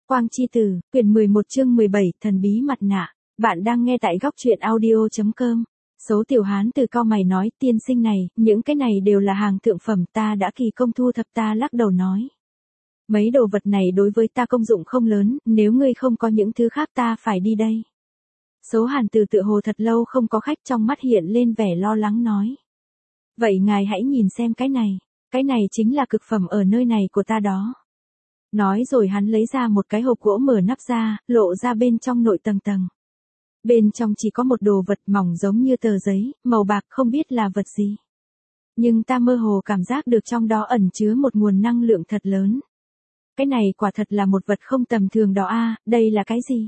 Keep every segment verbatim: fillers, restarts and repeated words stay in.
Quang Chi Tử, quyển mười một chương mười bảy, thần bí mặt nạ. Bạn đang nghe tại góc truyện audio chấm com. Số Tiểu Hán Tử cau mày nói, tiên sinh này, những cái này đều là hàng thượng phẩm, ta đã kỳ công thu thập. Ta lắc đầu nói. Mấy đồ vật này đối với ta công dụng không lớn, nếu ngươi không có những thứ khác ta phải đi đây. Số Hàn Tử tựa hồ thật lâu không có khách, trong mắt hiện lên vẻ lo lắng nói. Vậy ngài hãy nhìn xem cái này, cái này chính là cực phẩm ở nơi này của ta đó. Nói rồi hắn lấy ra một cái hộp gỗ, mở nắp ra, lộ ra bên trong nội tầng tầng. Bên trong chỉ có một đồ vật mỏng giống như tờ giấy, màu bạc, không biết là vật gì. Nhưng ta mơ hồ cảm giác được trong đó ẩn chứa một nguồn năng lượng thật lớn. Cái này quả thật là một vật không tầm thường đó a, đây là cái gì?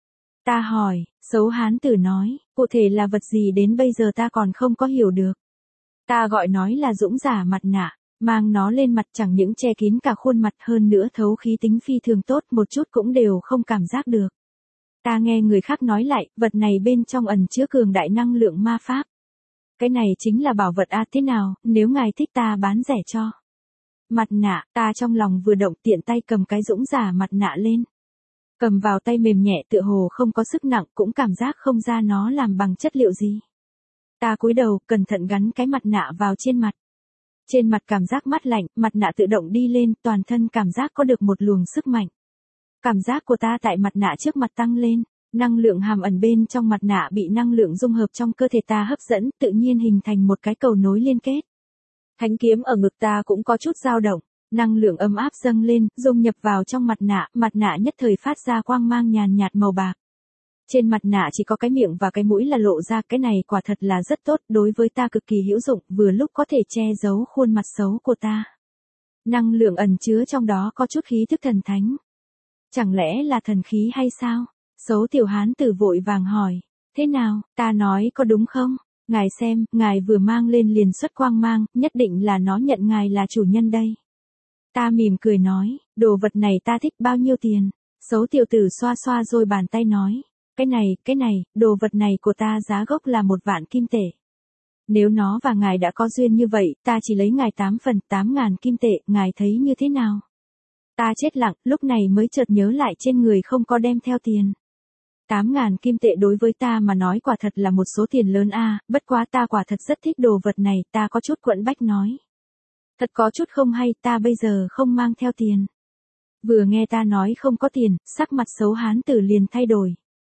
Ta hỏi, Xấu Hán Tử nói, cụ thể là vật gì đến bây giờ ta còn không có hiểu được. Ta gọi nói là dũng giả mặt nạ. Mang nó lên mặt chẳng những che kín cả khuôn mặt, hơn nữa thấu khí tính phi thường tốt, một chút cũng đều không cảm giác được. Ta nghe người khác nói lại, vật này bên trong ẩn chứa cường đại năng lượng ma pháp. Cái này chính là bảo vật a, thế nào, nếu ngài thích ta bán rẻ cho. Mặt nạ, ta trong lòng vừa động, tiện tay cầm cái dũng giả mặt nạ lên. Cầm vào tay mềm nhẹ, tựa hồ không có sức nặng, cũng cảm giác không ra nó làm bằng chất liệu gì. Ta cúi đầu, cẩn thận gắn cái mặt nạ vào trên mặt. Trên mặt cảm giác mát lạnh, mặt nạ tự động đi lên, toàn thân cảm giác có được một luồng sức mạnh. Cảm giác của ta tại mặt nạ trước mặt tăng lên, năng lượng hàm ẩn bên trong mặt nạ bị năng lượng dung hợp trong cơ thể ta hấp dẫn, tự nhiên hình thành một cái cầu nối liên kết. Thánh kiếm ở ngực ta cũng có chút dao động, năng lượng ấm áp dâng lên, dung nhập vào trong mặt nạ, mặt nạ nhất thời phát ra quang mang nhàn nhạt màu bạc. Trên mặt nạ chỉ có cái miệng và cái mũi là lộ ra, cái này quả thật là rất tốt, đối với ta cực kỳ hữu dụng, vừa lúc có thể che giấu khuôn mặt xấu của ta. Năng lượng ẩn chứa trong đó có chút khí thức thần thánh. Chẳng lẽ là thần khí hay sao? Xấu Tiểu Hán Tử vội vàng hỏi, thế nào, ta nói có đúng không? Ngài xem, ngài vừa mang lên liền xuất quang mang, nhất định là nó nhận ngài là chủ nhân đây. Ta mỉm cười nói, đồ vật này ta thích, bao nhiêu tiền? Xấu Tiểu Tử xoa xoa rồi bàn tay nói. Cái này, cái này, đồ vật này của ta giá gốc là một vạn kim tệ. Nếu nó và ngài đã có duyên như vậy, ta chỉ lấy ngài tám phần, tám ngàn kim tệ, ngài thấy như thế nào? Ta chết lặng, lúc này mới chợt nhớ lại trên người không có đem theo tiền. Tám ngàn kim tệ đối với ta mà nói quả thật là một số tiền lớn a, bất quá ta quả thật rất thích đồ vật này, ta có chút quẫn bách nói. Thật có chút không hay, ta bây giờ không mang theo tiền. Vừa nghe ta nói không có tiền, sắc mặt Xấu Hán Tử liền thay đổi.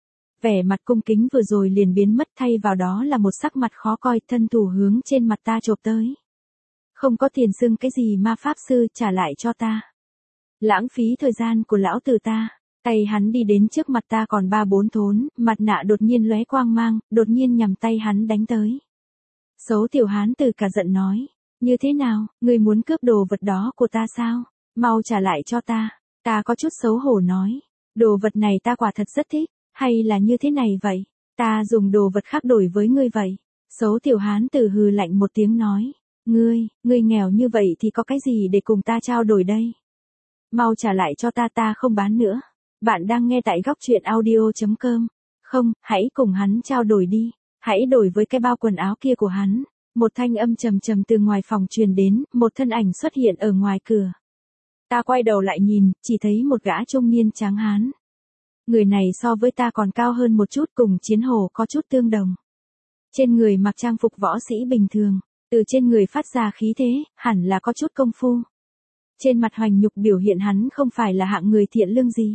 Vẻ mặt cung kính vừa rồi liền biến mất, thay vào đó là một sắc mặt khó coi, thân thủ hướng trên mặt ta chộp tới. Không có tiền xưng cái gì ma pháp sư, trả lại cho ta. Lãng phí thời gian của lão tử ta. Tay hắn đi đến trước mặt ta còn ba bốn thốn, mặt nạ đột nhiên lóe quang mang, đột nhiên nhằm tay hắn đánh tới. Xấu Tiểu Hán Tử cả giận nói, như thế nào, ngươi muốn cướp đồ vật đó của ta sao? Mau trả lại cho ta. Ta có chút xấu hổ nói, đồ vật này ta quả thật rất thích. Hay là như thế này vậy? Ta dùng đồ vật khác đổi với ngươi vậy. Xấu Tiểu Hán Tử hừ lạnh một tiếng nói. Ngươi, ngươi nghèo như vậy thì có cái gì để cùng ta trao đổi đây? Mau trả lại cho ta, ta không bán nữa. Bạn đang nghe tại góc truyện audio chấm com. Không, hãy cùng hắn trao đổi đi. Hãy đổi với cái bao quần áo kia của hắn. Một thanh âm trầm trầm từ ngoài phòng truyền đến, một thân ảnh xuất hiện ở ngoài cửa. Ta quay đầu lại nhìn, chỉ thấy một gã trung niên tráng hán. Người này so với ta còn cao hơn một chút, cùng Chiến Hồ có chút tương đồng. Trên người mặc trang phục võ sĩ bình thường, từ trên người phát ra khí thế, hẳn là có chút công phu. Trên mặt hoành nhục biểu hiện hắn không phải là hạng người thiện lương gì.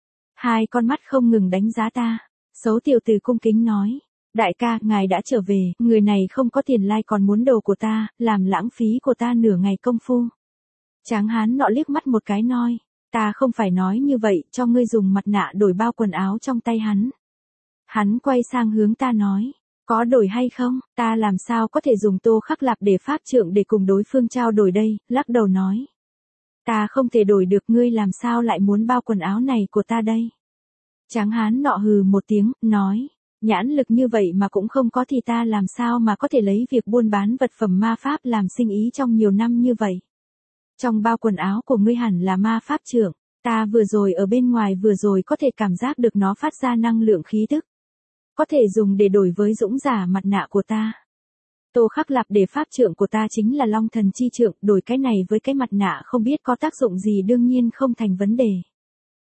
Hai con mắt không ngừng đánh giá ta. Xấu Tiểu Tử cung kính nói, đại ca, ngài đã trở về, người này không có tiền lai còn muốn đồ của ta, làm lãng phí của ta nửa ngày công phu. Tráng hán nọ liếc mắt một cái nói. Ta không phải nói như vậy, cho ngươi dùng mặt nạ đổi bao quần áo trong tay hắn. Hắn quay sang hướng ta nói, có đổi hay không, ta làm sao có thể dùng Tô Khắc Lạp để pháp trượng để cùng đối phương trao đổi đây, lắc đầu nói. Ta không thể đổi được, ngươi làm sao lại muốn bao quần áo này của ta đây. Tráng hán nọ hừ một tiếng, nói, nhãn lực như vậy mà cũng không có thì ta làm sao mà có thể lấy việc buôn bán vật phẩm ma pháp làm sinh ý trong nhiều năm như vậy. Trong bao quần áo của ngươi hẳn là ma pháp trượng, ta vừa rồi ở bên ngoài vừa rồi có thể cảm giác được nó phát ra năng lượng khí tức. Có thể dùng để đổi với dũng giả mặt nạ của ta. Tô Khắc Lạp để pháp trượng của ta chính là Long Thần Chi Trượng, đổi cái này với cái mặt nạ không biết có tác dụng gì, đương nhiên không thành vấn đề.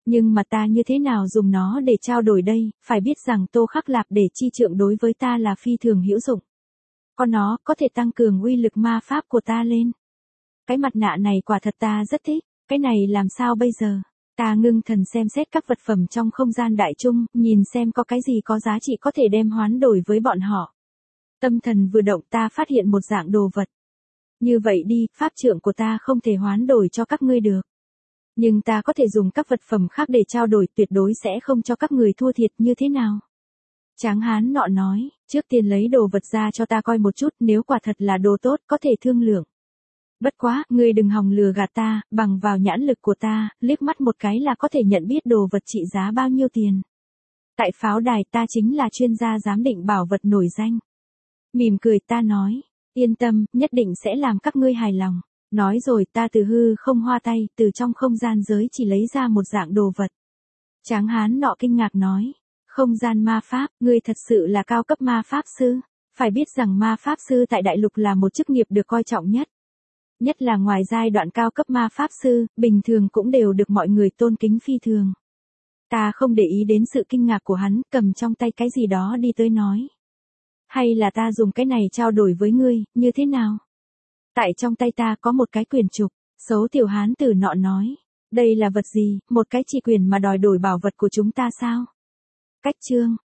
Nhưng mà ta như thế nào dùng nó để trao đổi đây, phải biết rằng Tô Khắc Lạp để chi trượng đối với ta là phi thường hữu dụng. Có nó, có thể tăng cường uy lực ma pháp của ta lên. Cái mặt nạ này quả thật ta rất thích, cái này làm sao bây giờ? Ta ngưng thần xem xét các vật phẩm trong không gian đại trung, nhìn xem có cái gì có giá trị có thể đem hoán đổi với bọn họ. Tâm thần vừa động ta phát hiện một dạng đồ vật. Như vậy đi, pháp trượng của ta không thể hoán đổi cho các ngươi được. Nhưng ta có thể dùng các vật phẩm khác để trao đổi, tuyệt đối sẽ không cho các người thua thiệt. Như thế nào? Tráng hán nọ nói, trước tiên lấy đồ vật ra cho ta coi một chút, nếu quả thật là đồ tốt có thể thương lượng. Bất quá, ngươi đừng hòng lừa gạt ta, bằng vào nhãn lực của ta, liếc mắt một cái là có thể nhận biết đồ vật trị giá bao nhiêu tiền. Tại pháo đài ta chính là chuyên gia giám định bảo vật nổi danh. Mỉm cười ta nói, yên tâm, nhất định sẽ làm các ngươi hài lòng. Nói rồi ta từ hư không hoa tay, từ trong không gian giới chỉ lấy ra một dạng đồ vật. Tráng hán nọ kinh ngạc nói, không gian ma pháp, ngươi thật sự là cao cấp ma pháp sư. Phải biết rằng ma pháp sư tại đại lục là một chức nghiệp được coi trọng nhất. Nhất là ngoài giai đoạn cao cấp ma pháp sư, bình thường cũng đều được mọi người tôn kính phi thường. Ta không để ý đến sự kinh ngạc của hắn, cầm trong tay cái gì đó đi tới nói. Hay là ta dùng cái này trao đổi với ngươi, như thế nào? Tại trong tay ta có một cái quyền trục, xấu tiểu hán tử nọ nói. Đây là vật gì, một cái chỉ quyền mà đòi đổi bảo vật của chúng ta sao? Cách chương.